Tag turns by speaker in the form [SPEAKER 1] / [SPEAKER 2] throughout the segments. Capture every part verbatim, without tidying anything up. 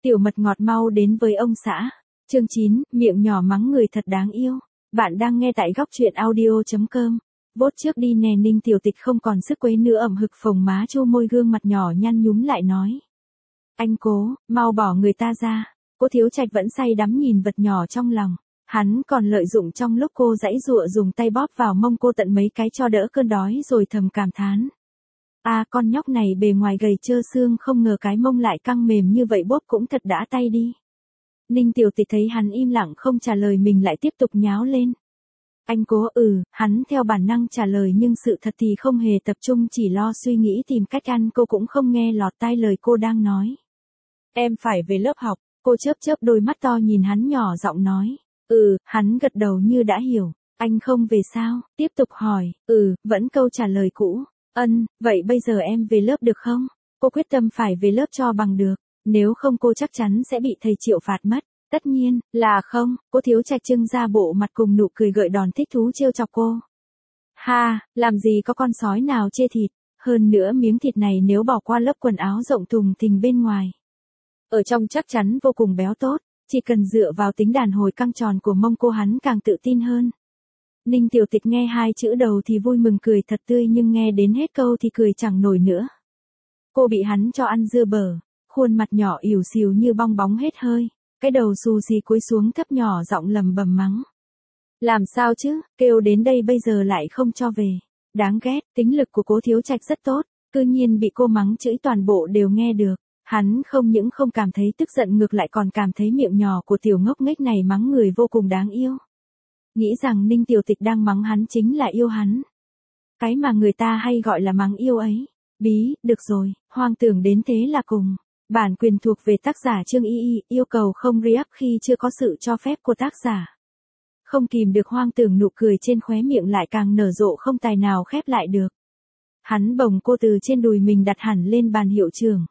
[SPEAKER 1] Tiểu mật ngọt mau đến với ông xã. Chương chín, miệng nhỏ mắng người thật đáng yêu. Bạn đang nghe tại góc truyện audio chấm com. Vốt trước đi nè. Ninh Tiểu Tịch không còn sức quấy nữa, ẩm hực phồng má chu môi, gương mặt nhỏ nhăn nhúm lại nói. Anh Cố, mau bỏ người ta ra. Cố Thiếu Trạch vẫn say đắm nhìn vật nhỏ trong lòng. Hắn còn lợi dụng trong lúc cô giãy giụa dùng tay bóp vào mông cô tận mấy cái cho đỡ cơn đói, rồi thầm cảm thán. À, con nhóc này bề ngoài gầy trơ xương, không ngờ cái mông lại căng mềm như vậy, bóp cũng thật đã tay đi. Ninh Tiểu Tịch thấy hắn im lặng không trả lời mình lại tiếp tục nháo lên. Anh Cố, ừ, hắn theo bản năng trả lời nhưng sự thật thì không hề tập trung, chỉ lo suy nghĩ tìm cách ăn. Cô cũng không nghe lọt tai lời cô đang nói. Em phải về lớp học. Cô chớp chớp đôi mắt to nhìn hắn nhỏ giọng nói. Ừ, hắn gật đầu như đã hiểu. Anh không về sao? Tiếp tục hỏi. Ừ, vẫn câu trả lời cũ. Ân, vậy bây giờ em về lớp được không? Cô quyết tâm phải về lớp cho bằng được. Nếu không cô chắc chắn sẽ bị thầy Triệu phạt mất. Tất nhiên, là không. Cô Thiếu Trạch trưng ra bộ mặt cùng nụ cười gợi đòn thích thú trêu chọc cô. Ha, làm gì có con sói nào chê thịt. Hơn nữa miếng thịt này nếu bỏ qua lớp quần áo rộng thùng thình bên ngoài, ở trong chắc chắn vô cùng béo tốt. Chỉ cần dựa vào tính đàn hồi căng tròn của mông cô, hắn càng tự tin hơn. Ninh Tiểu Tịch nghe hai chữ đầu thì vui mừng cười thật tươi, nhưng nghe đến hết câu thì cười chẳng nổi nữa. Cô bị hắn cho ăn dưa bở, khuôn mặt nhỏ ỉu xìu như bong bóng hết hơi, cái đầu xù xì cúi xuống thấp nhỏ giọng lầm bầm mắng. Làm sao chứ, kêu đến đây bây giờ lại không cho về. Đáng ghét, tính lực của Cố Thiếu Trạch rất tốt, cư nhiên bị cô mắng chửi toàn bộ đều nghe được. Hắn không những không cảm thấy tức giận, ngược lại còn cảm thấy miệng nhỏ của tiểu ngốc nghếch này mắng người vô cùng đáng yêu. Nghĩ rằng Ninh Tiểu Tịch đang mắng hắn chính là yêu hắn. Cái mà người ta hay gọi là mắng yêu ấy. Bí, được rồi, hoang tưởng đến thế là cùng. Bản quyền thuộc về tác giả Trương Y Y, yêu cầu không re-up khi chưa có sự cho phép của tác giả. Không kìm được hoang tưởng, nụ cười trên khóe miệng lại càng nở rộ không tài nào khép lại được. Hắn bồng cô từ trên đùi mình đặt hẳn lên bàn hiệu trưởng.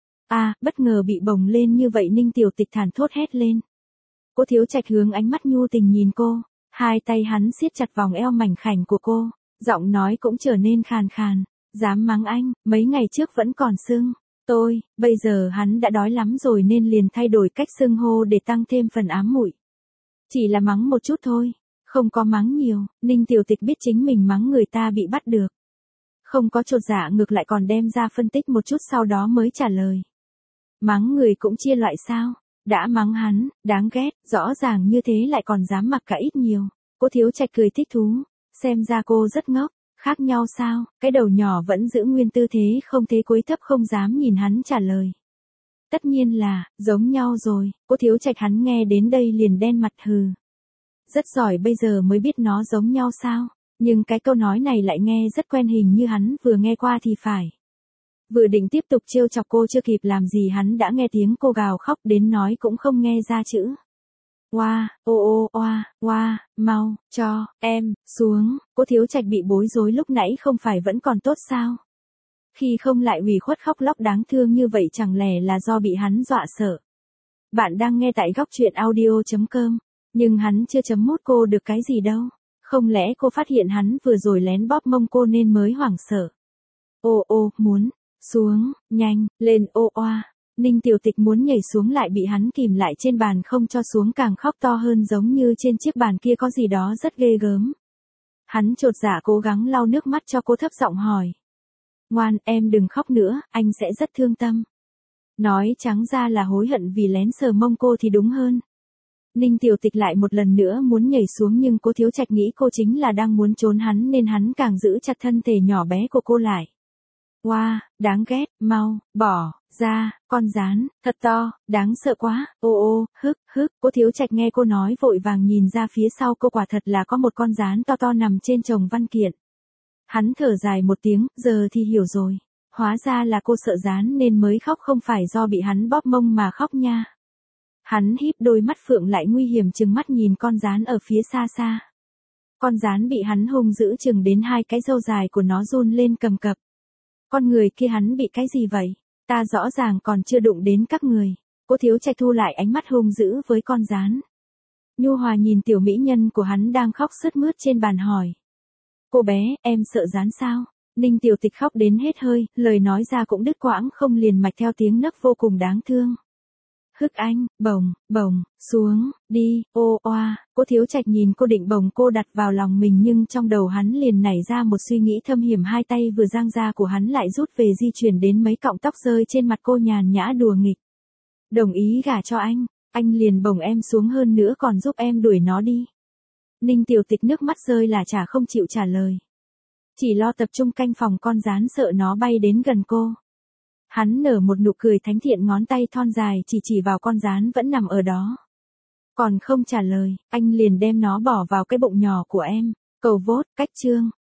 [SPEAKER 1] À, bất ngờ bị bồng lên như vậy, Ninh Tiểu Tịch thản thốt hét lên. Cố Thiếu Trạch hướng ánh mắt nhu tình nhìn cô, hai tay hắn siết chặt vòng eo mảnh khảnh của cô, giọng nói cũng trở nên khàn khàn. Dám mắng anh, mấy ngày trước vẫn còn xưng tôi, bây giờ hắn đã đói lắm rồi nên liền thay đổi cách xưng hô để tăng thêm phần ám muội. Chỉ là mắng một chút thôi, không có mắng nhiều. Ninh Tiểu Tịch biết chính mình mắng người ta bị bắt được, không có chột dạ, ngược lại còn đem ra phân tích một chút sau đó mới trả lời. Mắng người cũng chia loại sao? Đã mắng hắn, đáng ghét, rõ ràng như thế lại còn dám mặc cả ít nhiều. Cố Thiếu Trạch cười thích thú, xem ra cô rất ngốc. Khác nhau sao? Cái đầu nhỏ vẫn giữ nguyên tư thế không thế, cúi thấp không dám nhìn hắn trả lời. Tất nhiên là, giống nhau rồi. Cố Thiếu Trạch hắn nghe đến đây liền đen mặt hừ. Rất giỏi, bây giờ mới biết nó giống nhau sao? Nhưng cái câu nói này lại nghe rất quen, hình như hắn vừa nghe qua thì phải. Vừa định tiếp tục trêu chọc cô, chưa kịp làm gì hắn đã nghe tiếng cô gào khóc đến nói cũng không nghe ra chữ. Oa, ô ô oa, oa, mau, cho, em, xuống. Cố Thiếu Trạch bị bối rối, lúc nãy không phải vẫn còn tốt sao? Khi không lại ủy khuất khóc lóc đáng thương như vậy, chẳng lẽ là do bị hắn dọa sợ? Bạn đang nghe tại góc truyện audio chấm com, nhưng hắn chưa chấm mốt cô được cái gì đâu. Không lẽ cô phát hiện hắn vừa rồi lén bóp mông cô nên mới hoảng sợ? Ô ô, muốn, xuống, nhanh, lên, ô oa. Ninh Tiểu Tịch muốn nhảy xuống lại bị hắn kìm lại trên bàn không cho xuống, càng khóc to hơn, giống như trên chiếc bàn kia có gì đó rất ghê gớm. Hắn chột dạ cố gắng lau nước mắt cho cô, thấp giọng hỏi. Ngoan, em đừng khóc nữa, anh sẽ rất thương tâm. Nói trắng ra là hối hận vì lén sờ mông cô thì đúng hơn. Ninh Tiểu Tịch lại một lần nữa muốn nhảy xuống, nhưng Cố Thiếu Trạch nghĩ cô chính là đang muốn trốn hắn nên hắn càng giữ chặt thân thể nhỏ bé của cô lại. Wow, đáng ghét, mau, bỏ, ra, con gián, thật to, đáng sợ quá, ô ô, hức, hức. Cố Thiếu Trạch nghe cô nói vội vàng nhìn ra phía sau cô, quả thật là có một con gián to to nằm trên chồng văn kiện. Hắn thở dài một tiếng, giờ thì hiểu rồi. Hóa ra là cô sợ gián nên mới khóc, không phải do bị hắn bóp mông mà khóc nha. Hắn híp đôi mắt phượng lại nguy hiểm trừng mắt nhìn con gián ở phía xa xa. Con gián bị hắn hung dữ chừng đến hai cái râu dài của nó run lên cầm cập. Con người kia hắn bị cái gì vậy? Ta rõ ràng còn chưa đụng đến các người. Cố Thiếu Trạch thu lại ánh mắt hung dữ với con gián. Nhu hòa nhìn tiểu mỹ nhân của hắn đang khóc sướt mướt trên bàn hỏi. Cô bé, em sợ gián sao? Ninh Tiểu Tịch khóc đến hết hơi, lời nói ra cũng đứt quãng không liền mạch theo tiếng nấc vô cùng đáng thương. Hức anh, bồng, bồng, xuống, đi, ô oa, cô Thiếu Trạch nhìn cô định bồng cô đặt vào lòng mình nhưng trong đầu hắn liền nảy ra một suy nghĩ thâm hiểm, hai tay vừa giang ra của hắn lại rút về di chuyển đến mấy cọng tóc rơi trên mặt cô nhàn nhã đùa nghịch. Đồng ý gả cho anh, anh liền bồng em xuống, hơn nữa còn giúp em đuổi nó đi. Ninh Tiểu Tịch nước mắt rơi là chả không chịu trả lời. Chỉ lo tập trung canh phòng con gián sợ nó bay đến gần cô. Hắn nở một nụ cười thánh thiện, ngón tay thon dài chỉ chỉ vào con gián vẫn nằm ở đó. Còn không trả lời, anh liền đem nó bỏ vào cái bụng nhỏ của em. Cầu vốt, cách chương.